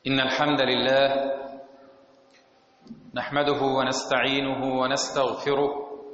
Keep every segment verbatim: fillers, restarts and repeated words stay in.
إن الحمد لله نحمده ونستعينه ونستغفره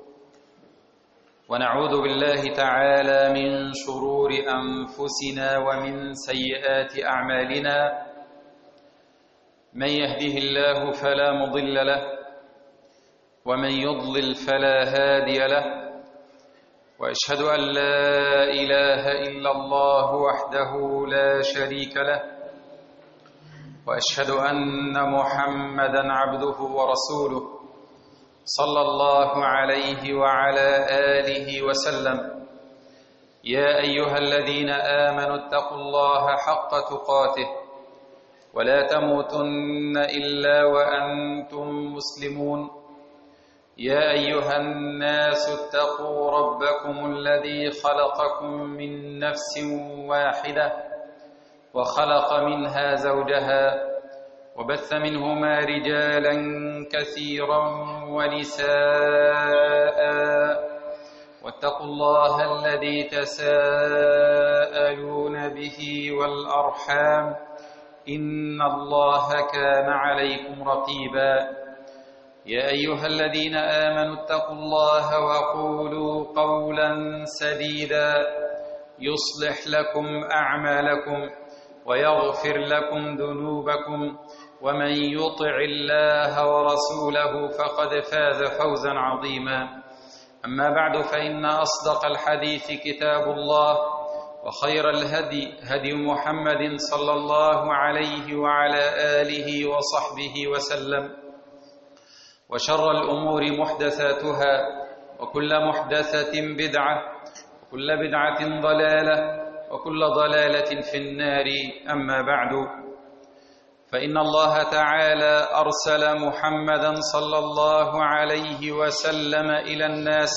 ونعوذ بالله تعالى من شرور أنفسنا ومن سيئات أعمالنا. من يهده الله فلا مضل له ومن يضلل فلا هادي له، وأشهد أن لا إله إلا الله وحده لا شريك له، وأشهد أن محمدًا عبده ورسوله صلى الله عليه وعلى آله وسلم. يا أيها الذين آمنوا اتقوا الله حق تقاته ولا تموتن إلا وأنتم مسلمون. يا أيها الناس اتقوا ربكم الذي خلقكم من نفس واحدة وخلق منها زوجها وبث منهما رجالا كثيرا ونساء، واتقوا الله الذي تساءلون به والأرحام إن الله كان عليكم رقيبا. يا أيها الذين آمنوا اتقوا الله وقولوا قولا سديدا يصلح لكم أعمالكم ويغفر لكم ذنوبكم، ومن يطع الله ورسوله فقد فاز فوزا عظيما. أما بعد، فإن أصدق الحديث كتاب الله، وخير الهدي هدي محمد صلى الله عليه وعلى آله وصحبه وسلم، وشر الأمور محدثاتها، وكل محدثة بدعة، وكل بدعة ضلالة، وكل ضلالة في النار. أما بعد، فإن الله تعالى أرسل محمدًا صلى الله عليه وسلم إلى الناس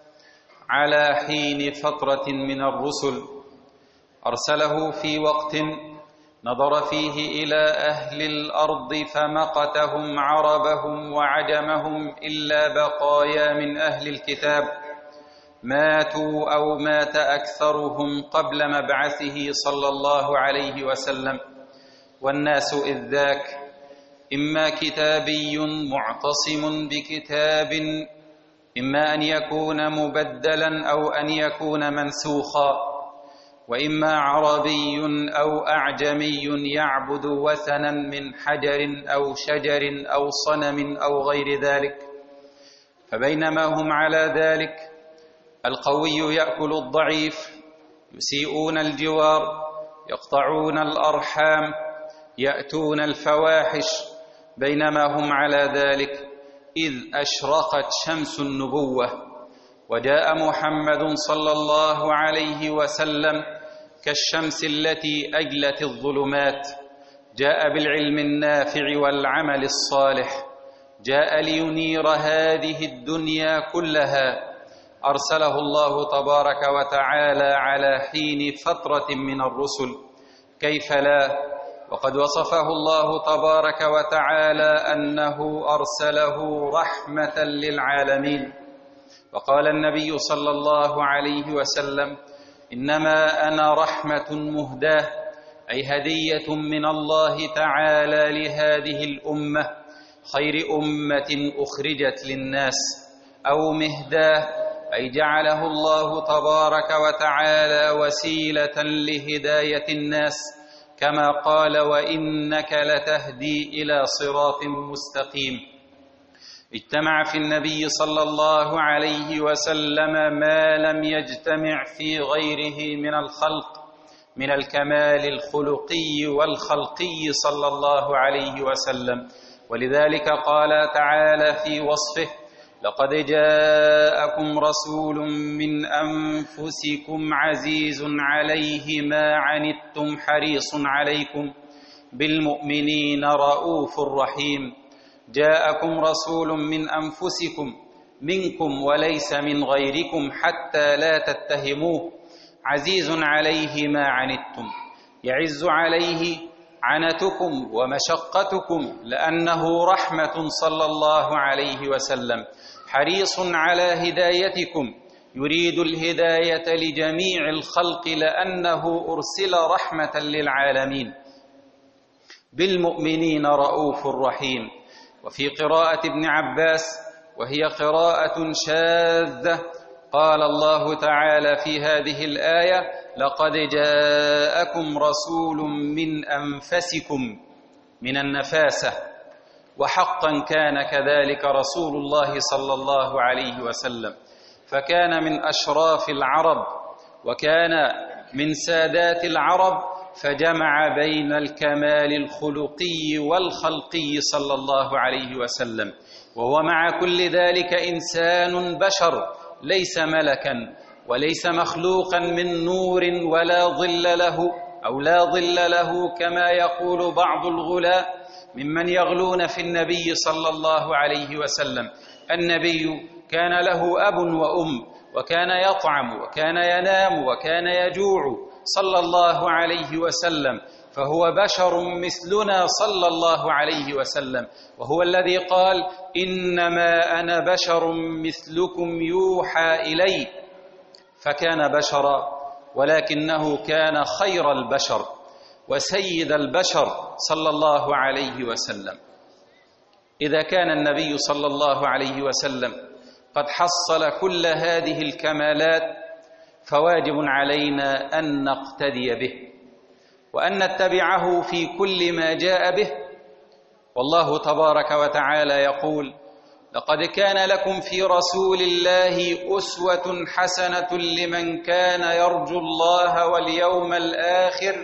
على حين فترة من الرسل، أرسله في وقت نظر فيه إلى أهل الأرض فمقتهم عربهم وعجمهم إلا بقايا من أهل الكتاب ماتوا أو مات أكثرهم قبل مبعثه صلى الله عليه وسلم. والناس إذ ذاك إما كتابي معتصم بكتاب، إما أن يكون مبدلا أو أن يكون منسوخا، وإما عربي أو أعجمي يعبد وثنا من حجر أو شجر أو صنم أو غير ذلك. فبينما هم على ذلك القوي يأكل الضعيف، يسيئون الجوار، يقطعون الأرحام، يأتون الفواحش. بينما هم على ذلك إذ أشرقت شمس النبوة، وجاء محمد صلى الله عليه وسلم كالشمس التي أجلت الظلمات، جاء بالعلم النافع والعمل الصالح، جاء لينير هذه الدنيا كلها. أرسله الله تبارك وتعالى على حين فترة من الرسل، كيف لا؟ وقد وصفه الله تبارك وتعالى أنه أرسله رحمة للعالمين. وقال النبي صلى الله عليه وسلم: إنما أنا رحمة مهداة، أي هدية من الله تعالى لهذه الأمة، خير أمة أخرجت للناس، أو مهداة أي جعله الله تبارك وتعالى وسيلة لهداية الناس، كما قال: وإنك لتهدي إلى صراط مستقيم. اجتمع في النبي صلى الله عليه وسلم ما لم يجتمع في غيره من الخلق من الكمال الخلقي والخلقي صلى الله عليه وسلم. ولذلك قال تعالى في وصفه: لقد جاءكم رسول من أنفسكم عزيز عليه ما عنتم حريص عليكم بالمؤمنين رؤوف رحيم. جاءكم رسول من أنفسكم، منكم وليس من غيركم حتى لا تتهموه، عزيز عليه ما عنتم، يعز عليه عنتكم ومشقتكم لأنه رحمة صلى الله عليه وسلم، حريص على هدايتكم، يريد الهداية لجميع الخلق لأنه أرسل رحمة للعالمين. بالمؤمنين رؤوف رحيم. وفي قراءة ابن عباس وهي قراءة شاذة قال الله تعالى في هذه الآية: لقد جاءكم رسول من أنفسكم، من النفاسة. وحقا كان كذلك رسول الله صلى الله عليه وسلم، فكان من أشراف العرب وكان من سادات العرب، فجمع بين الكمال الخلقي والخلقي صلى الله عليه وسلم، وهو مع كل ذلك إنسان بشر، ليس ملكا وليس مخلوقا من نور ولا ظل له أو لا ظل له كما يقول بعض الغلاة ممن يغلون في النبي صلى الله عليه وسلم. النبي كان له أب وأم، وكان يطعم وكان ينام وكان يجوع صلى الله عليه وسلم، فهو بشر مثلنا صلى الله عليه وسلم، وهو الذي قال: إنما أنا بشر مثلكم يوحى إلي. فكان بشرا، ولكنه كان خير البشر وسيد البشر صلى الله عليه وسلم. إذا كان النبي صلى الله عليه وسلم قد حصل كل هذه الكمالات، فواجب علينا أن نقتدي به وأن نتبعه في كل ما جاء به. والله تبارك وتعالى يقول: لقد كان لكم في رسول الله أسوة حسنة لمن كان يرجو الله واليوم الآخر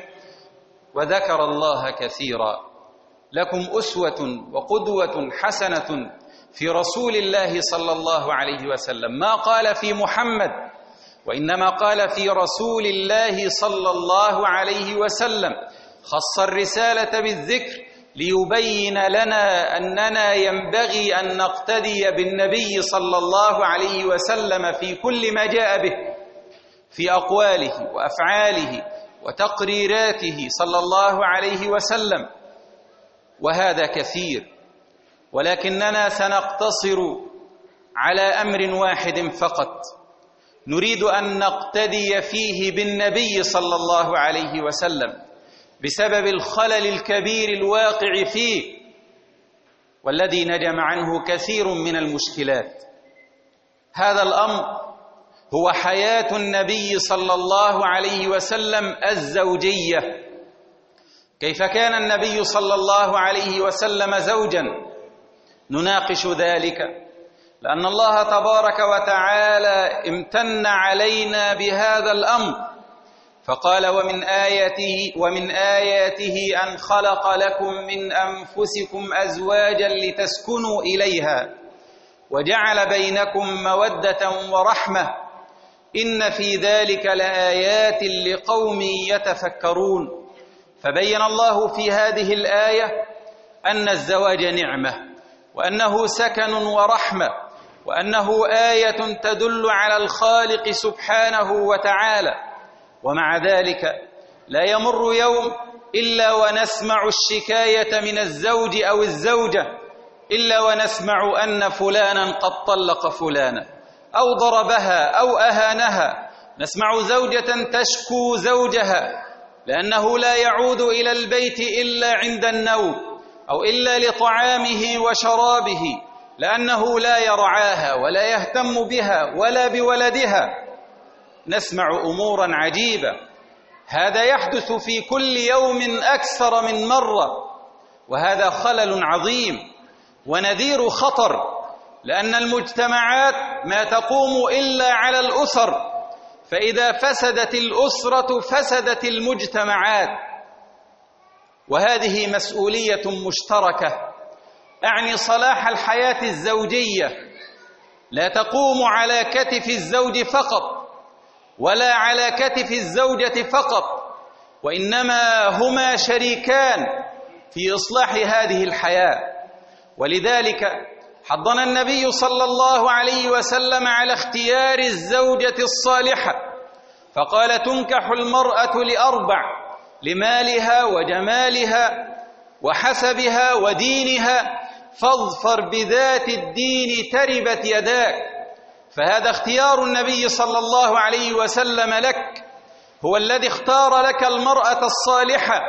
وذكر الله كثيرا. لكم أسوة وقدوة حسنة في رسول الله صلى الله عليه وسلم، ما قال في محمد، وإنما قال في رسول الله صلى الله عليه وسلم. خص الرسالة بالذكر ليبين لنا أننا ينبغي أن نقتدي بالنبي صلى الله عليه وسلم في كل ما جاء به، في أقواله وأفعاله وتقريراته صلى الله عليه وسلم. وهذا كثير، ولكننا سنقتصر على أمر واحد فقط نريد أن نقتدي فيه بالنبي صلى الله عليه وسلم بسبب الخلل الكبير الواقع فيه، والذي نجم عنه كثير من المشكلات. هذا الأمر هو حياة النبي صلى الله عليه وسلم الزوجية. كيف كان النبي صلى الله عليه وسلم زوجا؟ نناقش ذلك لأن الله تبارك وتعالى امتن علينا بهذا الأمر، فقال: ومن آياته ومن آياته أن خلق لكم من أنفسكم أزواجا لتسكنوا إليها وجعل بينكم مودة ورحمة إن في ذلك لآيات لقوم يتفكرون. فبين الله في هذه الآية أن الزواج نعمة، وأنه سكن ورحمة، وأنه آية تدل على الخالق سبحانه وتعالى. ومع ذلك لا يمر يوم إلا ونسمع الشكاية من الزوج أو الزوجة، إلا ونسمع أن فلانا قد طلق فلانا أو ضربها أو أهانها. نسمع زوجة تشكو زوجها لأنه لا يعود إلى البيت إلا عند النوم أو إلا لطعامه وشرابه، لأنه لا يرعاها ولا يهتم بها ولا بولدها. نسمع أمورا عجيبة، هذا يحدث في كل يوم أكثر من مرة، وهذا خلل عظيم ونذير خطر، لأن المجتمعات ما تقوم إلا على الأسر، فإذا فسدت الأسرة فسدت المجتمعات. وهذه مسؤولية مشتركة، أعني صلاح الحياة الزوجية لا تقوم على كتف الزوج فقط ولا على كتف الزوجة فقط، وإنما هما شريكان في إصلاح هذه الحياة. ولذلك حضنا النبي صلى الله عليه وسلم على اختيار الزوجة الصالحة، فقال: تنكح المرأة لأربع: لمالها وجمالها وحسبها ودينها، فاظفر بذات الدين تربت يداك. فهذا اختيار النبي صلى الله عليه وسلم لك، هو الذي اختار لك المرأة الصالحة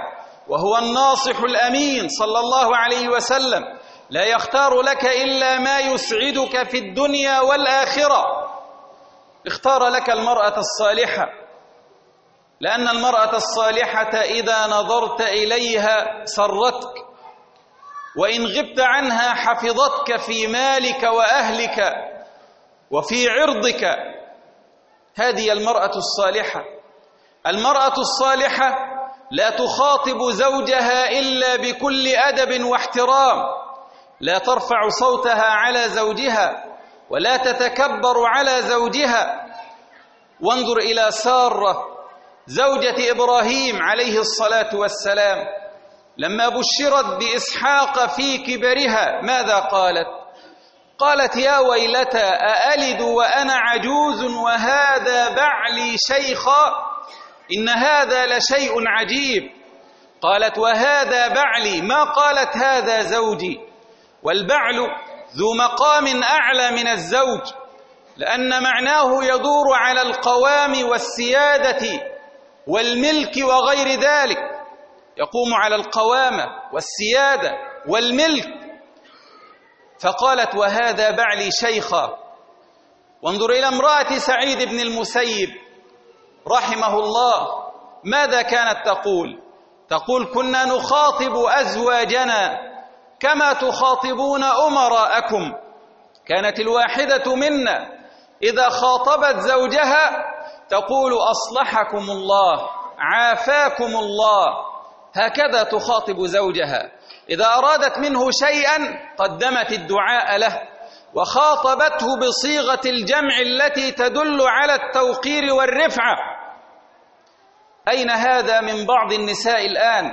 وهو الناصح الأمين صلى الله عليه وسلم لا يختار لك إلا ما يسعدك في الدنيا والآخرة. اختار لك المرأة الصالحة، لأن المرأة الصالحة إذا نظرت إليها سرتك، وإن غبت عنها حفظتك في مالك وأهلك وفي عرضك. هذه المرأة الصالحة. المرأة الصالحة لا تخاطب زوجها إلا بكل أدب واحترام، لا ترفع صوتها على زوجها ولا تتكبر على زوجها. وانظر إلى سارة زوجة إبراهيم عليه الصلاة والسلام، لما بشرت بإسحاق في كبرها ماذا قالت؟ قالت: يا ويلتى أألد وأنا عجوز وهذا بعلي شيخا، إن هذا لشيء عجيب. قالت: وهذا بعلي، ما قالت هذا زوجي. والبعل ذو مقام أعلى من الزوج، لأن معناه يدور على القوام والسيادة والملك وغير ذلك، يقوم على القوامة والسيادة والملك. فقالت: وهذا بعلي شيخا. وانظر إلى امرأة سعيد بن المسيب رحمه الله، ماذا كانت تقول؟ تقول: كنا نخاطب أزواجنا كما تخاطبون أمراءكم. كانت الواحدة منا إذا خاطبت زوجها تقول: أصلحكم الله، عافاكم الله. هكذا تخاطب زوجها. إذا أرادت منه شيئا قدمت الدعاء له وخاطبته بصيغة الجمع التي تدل على التوقير والرفعة. أين هذا من بعض النساء الآن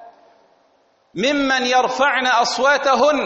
ممن يرفعن أصواتهن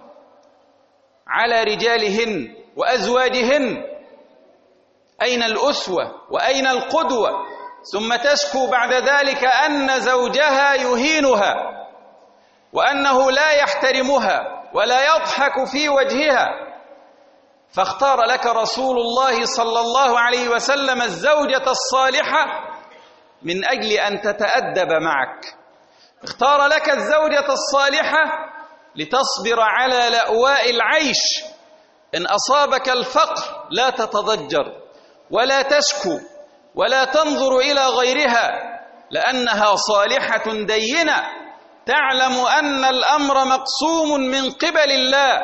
على رجالهن وأزواجهن؟ أين الأسوة وأين القدوة؟ ثم تشكو بعد ذلك أن زوجها يهينها وأنه لا يحترمها ولا يضحك في وجهها. فاختار لك رسول الله صلى الله عليه وسلم الزوجة الصالحة من أجل أن تتأدب معك. اختار لك الزوجة الصالحة لتصبر على لأواء العيش. إن أصابك الفقر لا تتضجر ولا تشكو ولا تنظر إلى غيرها، لأنها صالحة دينة تعلم أن الأمر مقسوم من قبل الله.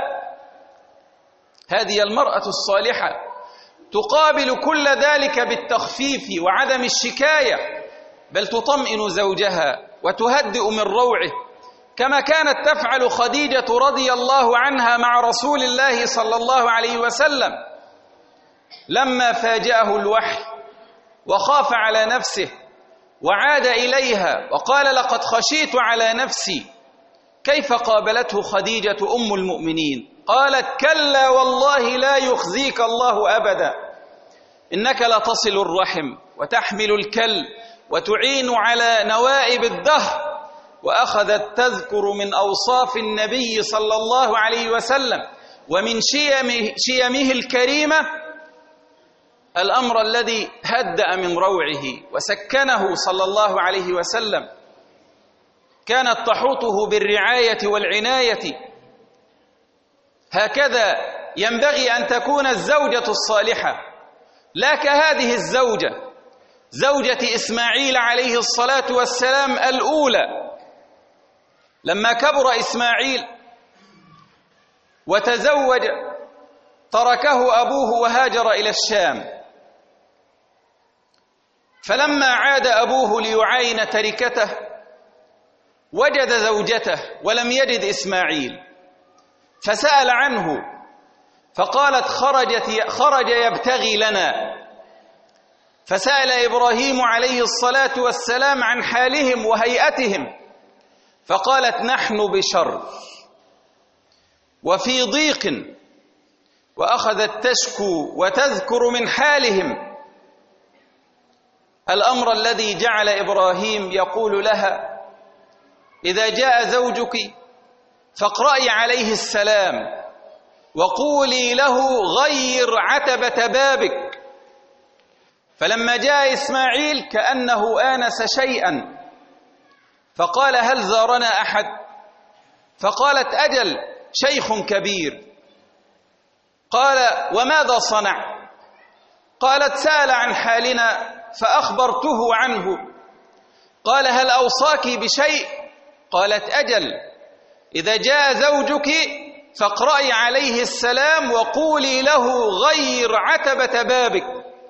هذه المرأة الصالحة تقابل كل ذلك بالتخفيف وعدم الشكاية، بل تطمئن زوجها وتهدئ من روعه، كما كانت تفعل خديجة رضي الله عنها مع رسول الله صلى الله عليه وسلم لما فاجأه الوحي وخاف على نفسه وعاد إليها وقال: لقد خشيت على نفسي. كيف قابلته خديجة أم المؤمنين؟ قالت: كلا والله لا يخزيك الله أبدا، إنك لتصل الرحم وتحمل الكل وتعين على نوائب الدهر. وأخذت تذكر من أوصاف النبي صلى الله عليه وسلم ومن شيمه, شيمه الكريمة الأمر الذي هدأ من روعه وسكنه صلى الله عليه وسلم. كانت تحوطه بالرعاية والعناية. هكذا ينبغي أن تكون الزوجة الصالحة، لا كهذه الزوجة زوجة إسماعيل عليه الصلاة والسلام الأولى. لما كبر إسماعيل وتزوج تركه أبوه وهاجر إلى الشام، فلما عاد أبوه ليعاين تركته وجد زوجته ولم يجد إسماعيل، فسأل عنه فقالت: خرجت خرج يبتغي لنا. فسأل إبراهيم عليه الصلاة والسلام عن حالهم وهيئتهم، فقالت: نحن بشر وفي ضيق. وأخذت تشكو وتذكر من حالهم، الأمر الذي جعل إبراهيم يقول لها: إذا جاء زوجك فاقرأي عليه السلام وقولي له غير عتبة بابك. فلما جاء إسماعيل كأنه آنس شيئا، فقال: هل زارنا أحد؟ فقالت: أجل، شيخ كبير. قال: وماذا صنع؟ قالت: سأل عن حالنا فأخبرته عنه. قال: هل أوصاك بشيء؟ قالت: أجل، إذا جاء زوجك فاقرأي عليه السلام وقولي له غير عتبة بابك.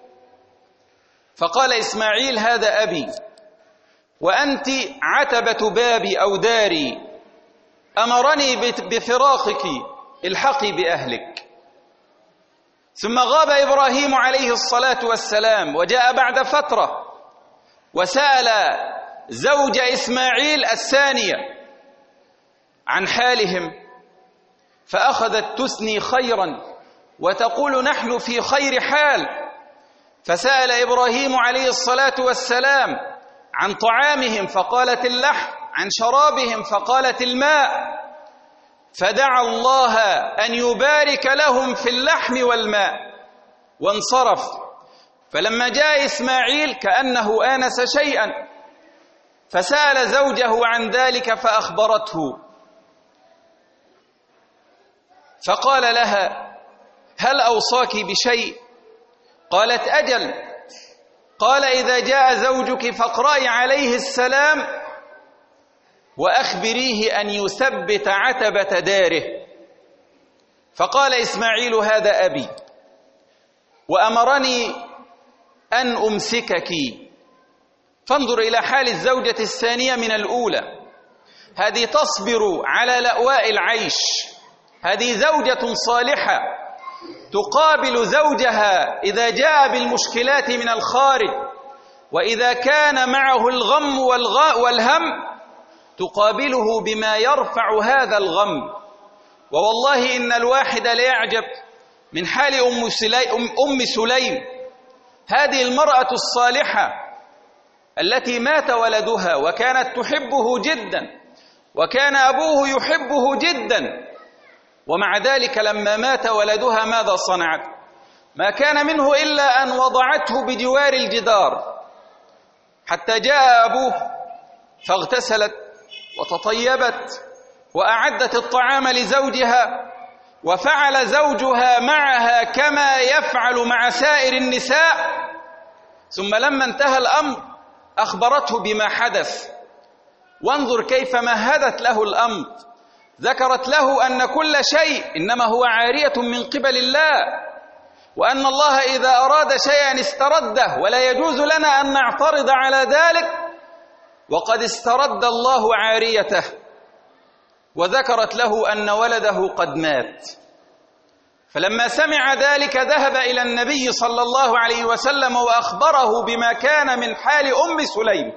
فقال إسماعيل: هذا أبي وأنت عتبة بابي أو داري، أمرني بفراقك، الحقي بأهلك. ثم غاب إبراهيم عليه الصلاة والسلام، وجاء بعد فترة وسأل زوج إسماعيل الثانية عن حالهم، فأخذت تثني خيرا وتقول: نحن في خير حال. فسأل إبراهيم عليه الصلاة والسلام عن طعامهم فقالت: اللحم، عن شرابهم فقالت: الماء. فدعا الله أن يبارك لهم في اللحم والماء وانصرف. فلما جاء إسماعيل كأنه آنس شيئا فسأل زوجه عن ذلك فأخبرته، فقال لها: هل أوصاك بشيء؟ قالت: أجل. قال: إذا جاء زوجك فاقرأي عليه السلام وأخبريه أن يثبت عتبة داره. فقال إسماعيل: هذا أبي وأمرني أن أمسكك. فانظر إلى حال الزوجة الثانية من الأولى، هذه تصبر على لأواء العيش، هذه زوجة صالحة تقابل زوجها إذا جاء بالمشكلات من الخارج، وإذا كان معه الغم والهم تقابله بما يرفع هذا الغم. ووالله إن الواحد ليعجب من حال أم سليم, أم سليم هذه المرأة الصالحة التي مات ولدها وكانت تحبه جدا وكان أبوه يحبه جدا، ومع ذلك لما مات ولدها ماذا صنعت؟ ما كان منه إلا أن وضعته بجوار الجدار حتى جاء أبوه فاغتسلت وتطيبت وأعدت الطعام لزوجها، وفعل زوجها معها كما يفعل مع سائر النساء. ثم لما انتهى الأمر أخبرته بما حدث، وانظر كيف مهدت له الأمر، ذكرت له أن كل شيء إنما هو عارية من قبل الله، وأن الله إذا أراد شيئا استرده ولا يجوز لنا أن نعترض على ذلك، وقد استرد الله عاريته. وذكرت له أن ولده قد مات. فلما سمع ذلك ذهب إلى النبي صلى الله عليه وسلم وأخبره بما كان من حال أم سليم،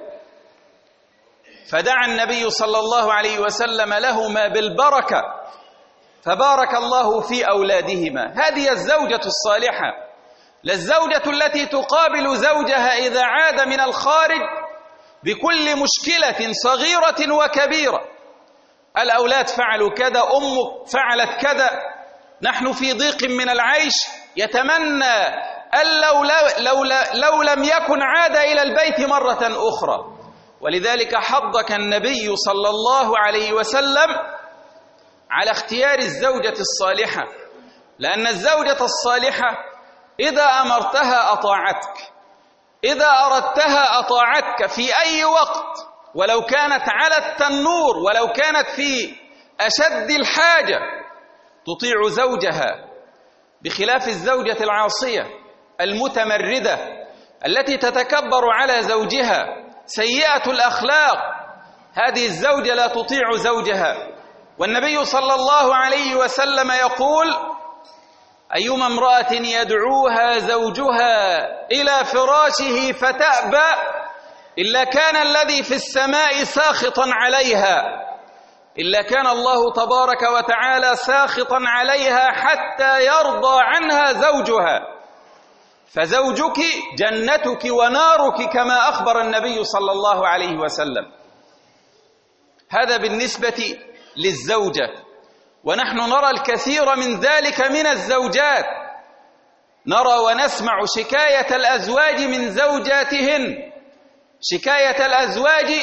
فدعا النبي صلى الله عليه وسلم لهما بالبركة، فبارك الله في أولادهما. هذه الزوجة الصالحة، للزوجة التي تقابل زوجها إذا عاد من الخارج بكل مشكلة صغيرة وكبيرة. الأولاد فعلوا كذا، أمك فعلت كذا، نحن في ضيق من العيش، يتمنى أن لو, لو, لو لم يكن عاد إلى البيت مرة أخرى. ولذلك حضك النبي صلى الله عليه وسلم على اختيار الزوجة الصالحة، لأن الزوجة الصالحة إذا أمرتها أطاعتك، إذا أردتها أطاعتك في أي وقت، ولو كانت على التنور، ولو كانت في أشد الحاجة تطيع زوجها، بخلاف الزوجة العاصية المتمردة التي تتكبر على زوجها سيئة الأخلاق. هذه الزوجة لا تطيع زوجها. والنبي صلى الله عليه وسلم يقول: أيما امرأة يدعوها زوجها إلى فراشه فتأبى إلا كان الذي في السماء ساخطا عليها، إلا كان الله تبارك وتعالى ساخطا عليها حتى يرضى عنها زوجها. فزوجك جنتك ونارك كما أخبر النبي صلى الله عليه وسلم. هذا بالنسبة للزوجة. ونحن نرى الكثير من ذلك من الزوجات، نرى ونسمع شكاية الأزواج من زوجاتهن، شكاية الأزواج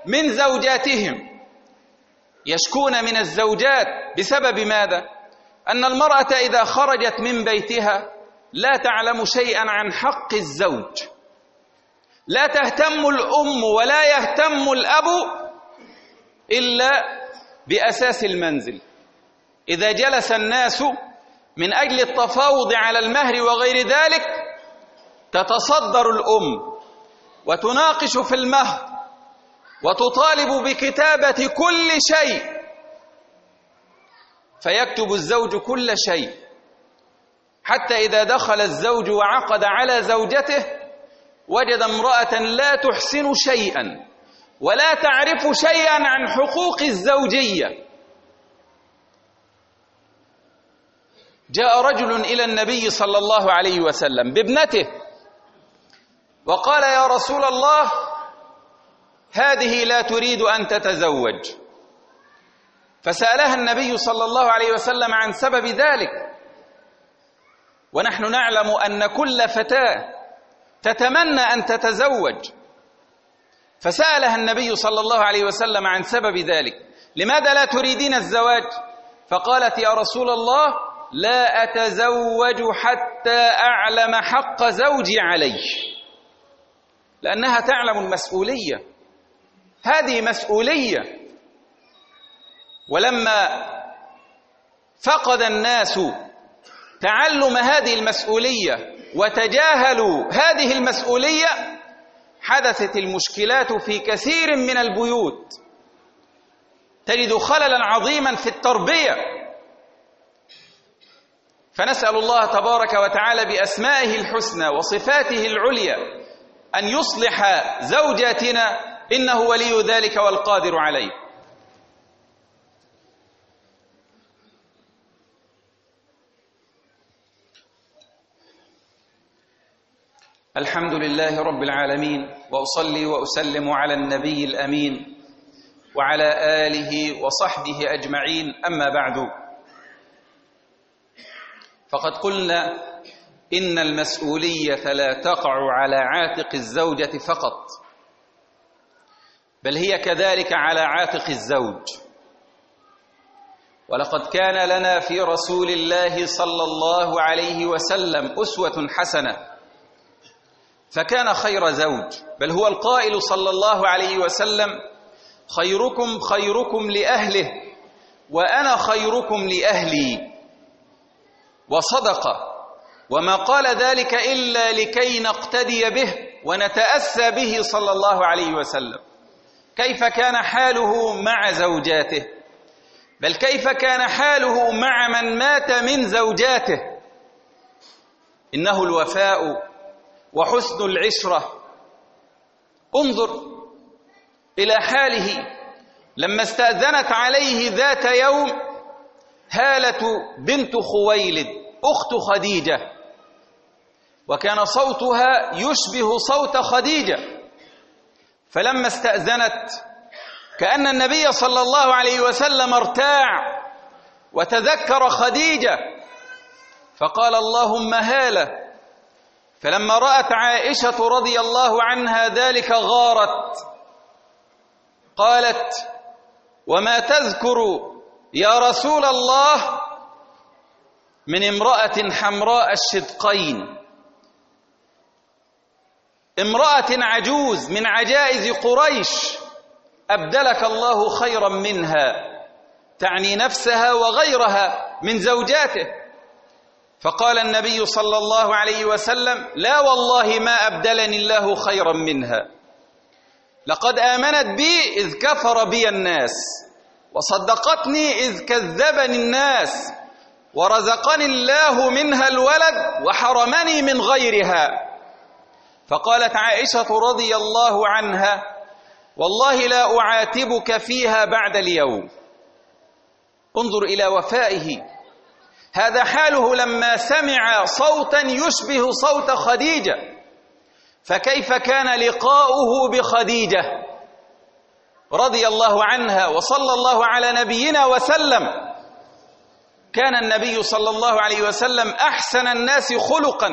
من زوجاتهم، يشكون من الزوجات بسبب ماذا؟ أن المرأة إذا خرجت من بيتها لا تعلم شيئا عن حق الزوج، لا تهتم الأم ولا يهتم الأب إلا بأساس المنزل. إذا جلس الناس من أجل التفاوض على المهر وغير ذلك تتصدر الأم وتناقش في المهر وتطالب بكتابة كل شيء، فيكتب الزوج كل شيء، حتى إذا دخل الزوج وعقد على زوجته وجد امرأة لا تحسن شيئا ولا تعرف شيئا عن حقوق الزوجية. جاء رجل إلى النبي صلى الله عليه وسلم بابنته وقال: يا رسول الله، هذه لا تريد أن تتزوج. فسألها النبي صلى الله عليه وسلم عن سبب ذلك، ونحن نعلم أن كل فتاة تتمنى أن تتزوج، فسألها النبي صلى الله عليه وسلم عن سبب ذلك: لماذا لا تريدين الزواج؟ فقالت: يا رسول الله، لا أتزوج حتى أعلم حق زوجي علي، لأنها تعلم المسؤولية، هذه مسؤولية. ولما فقد الناس تعلم هذه المسؤولية وتجاهلوا هذه المسؤولية حدثت المشكلات في كثير من البيوت، تجد خللا عظيما في التربية. فنسأل الله تبارك وتعالى بأسمائه الحسنى وصفاته العليا أن يصلح زوجاتنا، إنه ولي ذلك والقادر عليه. الحمد لله رب العالمين، وأصلي وأسلم على النبي الأمين وعلى آله وصحبه أجمعين، أما بعد، فقد قلنا إن المسؤولية لا تقع على عاتق الزوجة فقط، بل هي كذلك على عاتق الزوج. ولقد كان لنا في رسول الله صلى الله عليه وسلم أسوة حسنة، فكان خير زوج، بل هو القائل صلى الله عليه وسلم: خيركم خيركم لأهله وأنا خيركم لأهلي. وصدق، وما قال ذلك إلا لكي نقتدي به ونتأسى به صلى الله عليه وسلم. كيف كان حاله مع زوجاته، بل كيف كان حاله مع من مات من زوجاته. إنه الوفاء وحسن العشرة. انظر إلى حاله لما استأذنت عليه ذات يوم هالة بنت خويلد أخت خديجة، وكان صوتها يشبه صوت خديجة، فلما استأذنت كأن النبي صلى الله عليه وسلم ارتاع وتذكر خديجة، فقال: اللهم هالة. فلما رأت عائشة رضي الله عنها ذلك غارت، قالت: وما تذكر يا رسول الله من امرأة حمراء الشدقين، امرأة عجوز من عجائز قريش أبدلك الله خيرا منها، تعني نفسها وغيرها من زوجاته. فقال النبي صلى الله عليه وسلم: لا والله ما أبدلني الله خيرا منها، لقد آمنت بي إذ كفر بي الناس، وصدقتني إذ كذبني الناس، ورزقني الله منها الولد وحرمني من غيرها. فقالت عائشة رضي الله عنها: والله لا أعاتبك فيها بعد اليوم. انظر إلى وفائه، هذا حاله لما سمع صوتا يشبه صوت خديجة، فكيف كان لقاؤه بخديجة رضي الله عنها وصلى الله على نبينا وسلم. كان النبي صلى الله عليه وسلم أحسن الناس خلقا،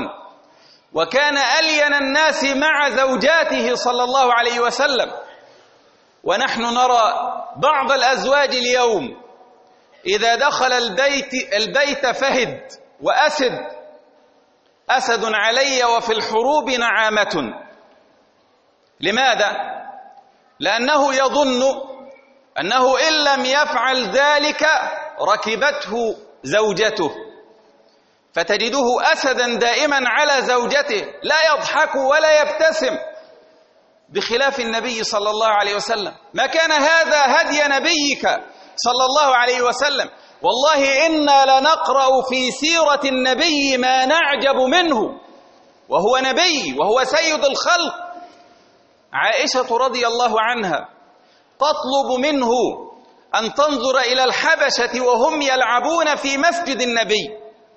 وكان ألين الناس مع زوجاته صلى الله عليه وسلم. ونحن نرى بعض الأزواج اليوم إذا دخل البيت البيت فهد وأسد، أسد علي وفي الحروب نعامة. لماذا؟ لأنه يظن أنه إن لم يفعل ذلك ركبته زوجته، فتجده أسدا دائما على زوجته لا يضحك ولا يبتسم، بخلاف النبي صلى الله عليه وسلم. ما كان هذا هدي نبيك صلى الله عليه وسلم. والله إنا لنقرأ في سيرة النبي ما نعجب منه، وهو نبي وهو سيد الخلق. عائشة رضي الله عنها تطلب منه أن تنظر إلى الحبشة وهم يلعبون في مسجد النبي،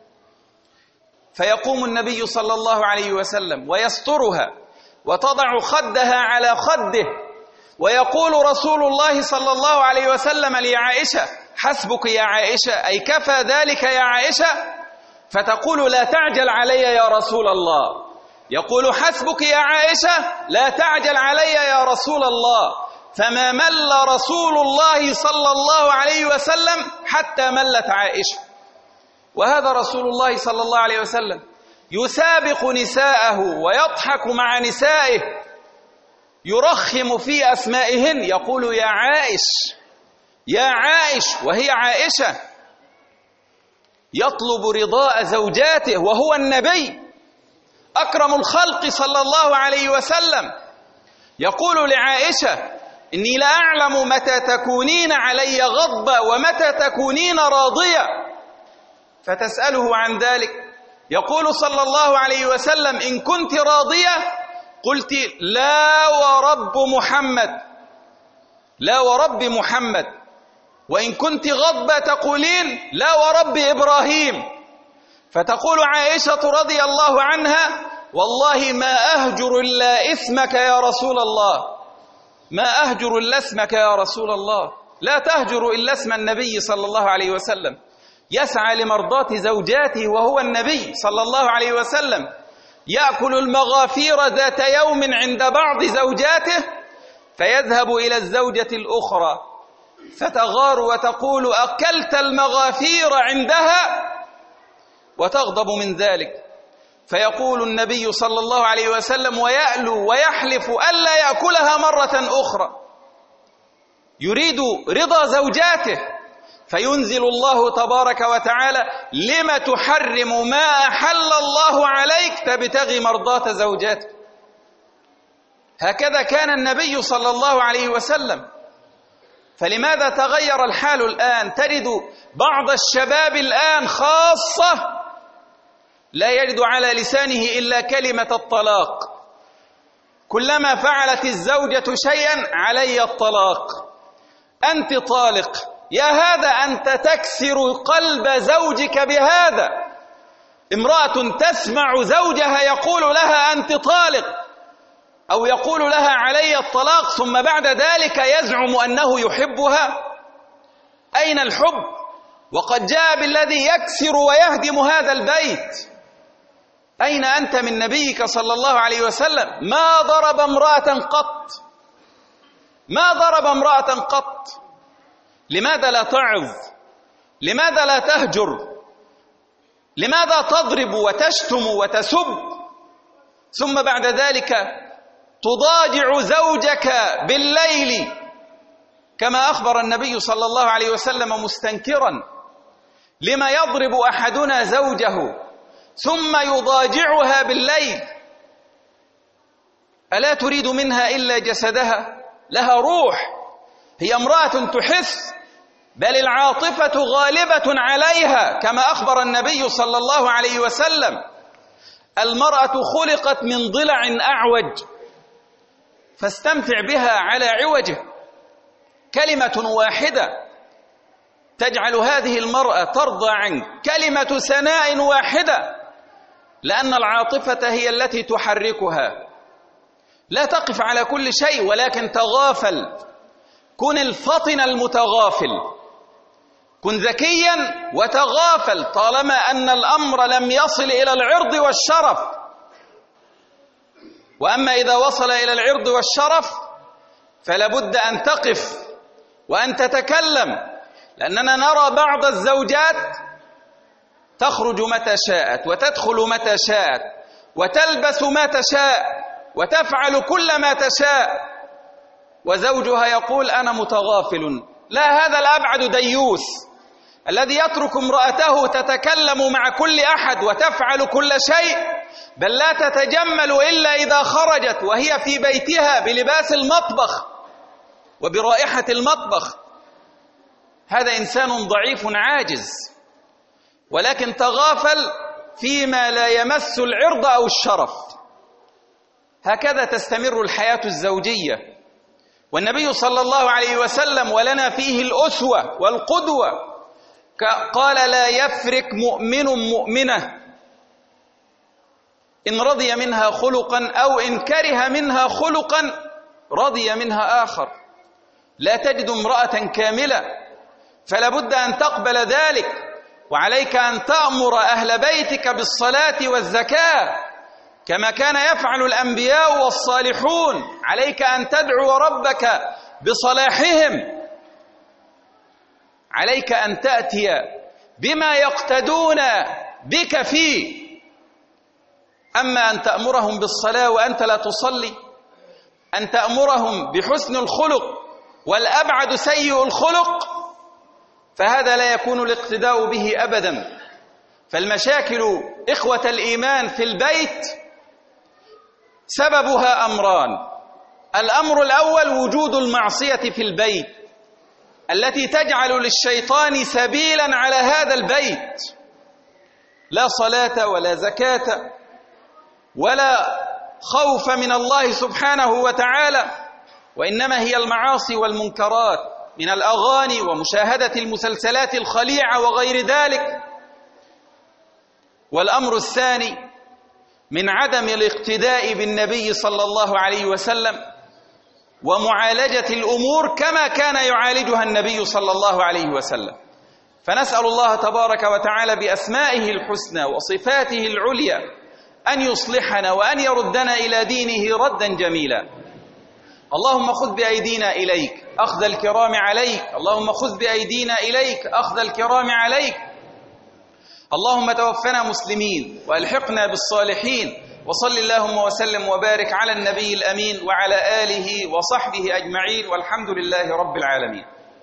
فيقوم النبي صلى الله عليه وسلم ويسترها وتضع خدها على خده، ويقول رسول الله صلى الله عليه وسلم لعائشة: حسبك يا عائشة، أي كفى ذلك يا عائشة؟ فتقول: لا تعجل علي يا رسول الله. يقول: حسبك يا عائشة، لا تعجل علي يا رسول الله. فما مل رسول الله صلى الله عليه وسلم حتى ملت عائشة. وهذا رسول الله صلى الله عليه وسلم يسابق نساءه ويضحك مع نسائه، يرخم في أسمائهن، يقول: يا عائش يا عائش، وهي عائشة. يطلب رضاء زوجاته وهو النبي أكرم الخلق صلى الله عليه وسلم. يقول لعائشة: إني لا أعلم متى تكونين علي غضبة ومتى تكونين راضية. فتسأله عن ذلك، يقول صلى الله عليه وسلم: إن كنت راضية قلت: لا ورب محمد، لا ورب محمد. وإن كنت غضبة تقولين: لا ورب إبراهيم. فتقول عائشة رضي الله عنها: والله ما أهجر إلا اسمك يا رسول الله، ما أهجر إلا اسمك يا رسول الله. لا تهجر إلا اسم النبي صلى الله عليه وسلم. يسعى لمرضاة زوجاته وهو النبي صلى الله عليه وسلم. يأكل المغافير ذات يوم عند بعض زوجاته، فيذهب إلى الزوجة الأخرى فتغار وتقول: أكلت المغافير عندها، وتغضب من ذلك. فيقول النبي صلى الله عليه وسلم ويألو ويحلف ألا يأكلها مرة أخرى، يريد رضا زوجاته. فينزل الله تبارك وتعالى: لم تحرم ما أحل الله عليك تبتغي مرضاة زوجاتك. هكذا كان النبي صلى الله عليه وسلم. فلماذا تغير الحال الآن؟ تجد بعض الشباب الآن خاصة لا يجد على لسانه إلا كلمة الطلاق. كلما فعلت الزوجة شيئا: علي الطلاق، أنت طالق. يا هذا أنت تكسر قلب زوجك بهذا. امرأة تسمع زوجها يقول لها أنت طالق أو يقول لها علي الطلاق، ثم بعد ذلك يزعم أنه يحبها. أين الحب؟ وقد جاء بالذي يكسر ويهدم هذا البيت. أين أنت من نبيك صلى الله عليه وسلم؟ ما ضرب امرأة قط، ما ضرب امرأة قط. لماذا لا تعظ؟ لماذا لا تهجر؟ لماذا تضرب وتشتم وتسب، ثم بعد ذلك تضاجع زوجك بالليل كما أخبر النبي صلى الله عليه وسلم مستنكرا: لما يضرب أحدنا زوجه ثم يضاجعها بالليل؟ ألا تريد منها إلا جسدها؟ لها روح، هي امرأة تحس، بل العاطفة غالبة عليها كما أخبر النبي صلى الله عليه وسلم: المرأة خلقت من ضلع أعوج فاستمتع بها على عوجه. كلمة واحدة تجعل هذه المرأة ترضى عنك، كلمة ثناء واحدة، لأن العاطفة هي التي تحركها. لا تقف على كل شيء ولكن تغافل. كن الفطن المتغافل، كن ذكيا وتغافل طالما أن الأمر لم يصل إلى العرض والشرف. وأما إذا وصل إلى العرض والشرف فلا بد أن تقف وأن تتكلم، لأننا نرى بعض الزوجات تخرج متى شاءت وتدخل متى شاءت وتلبس ما تشاء وتفعل كل ما تشاء، وزوجها يقول أنا متغافل. لا، هذا الأبعد ديوث الذي يترك امرأته تتكلم مع كل أحد وتفعل كل شيء، بل لا تتجمل إلا إذا خرجت وهي في بيتها بلباس المطبخ وبرائحة المطبخ. هذا إنسان ضعيف عاجز، ولكن تغافل فيما لا يمس العرض أو الشرف. هكذا تستمر الحياة الزوجية، والنبي صلى الله عليه وسلم ولنا فيه الأسوة والقدوة، قال لا يفرق مؤمن مؤمنة إن رضي منها خلقا أو إن كره منها خلقا رضي منها آخر. لا تجد امرأة كاملة، فلا بد أن تقبل ذلك، وعليك أن تأمر أهل بيتك بالصلاة والزكاة كما كان يفعل الأنبياء والصالحون. عليك أن تدعو ربك بصلاحهم، عليك أن تأتي بما يقتدون بك فيه. أما أن تأمرهم بالصلاة وأنت لا تصلي، أن تأمرهم بحسن الخلق والأبعد سيء الخلق، فهذا لا يكون الاقتداء به أبدا. فالمشاكل إخوة الإيمان في البيت سببها أمران. الأمر الأول وجود المعصية في البيت التي تجعل للشيطان سبيلا على هذا البيت، لا صلاة ولا زكاة ولا خوف من الله سبحانه وتعالى، وإنما هي المعاصي والمنكرات من الأغاني ومشاهدة المسلسلات الخليعة وغير ذلك. والأمر الثاني من عدم الاقتداء بالنبي صلى الله عليه وسلم ومعالجة الأمور كما كان يعالجها النبي صلى الله عليه وسلم. فنسأل الله تبارك وتعالى بأسمائه الحسنى وصفاته العليا أن يصلحنا وأن يردنا إلى دينه ردا جميلا. اللهم خذ بأيدينا إليك أخذ الكرام عليك، اللهم خذ بأيدينا إليك أخذ الكرام عليك. اللهم توفنا مسلمين وألحقنا بالصالحين. وصل اللهم وسلم وبارك على النبي الأمين وعلى آله وصحبه أجمعين، والحمد لله رب العالمين.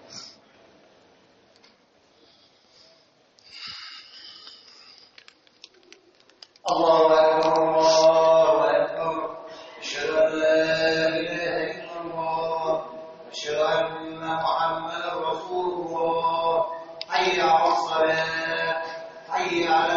الله أكبر الله أكبر، أشهد أن لا إله إلا الله، أشهد أن محمدا رسول الله. حي على الصلاة، حي على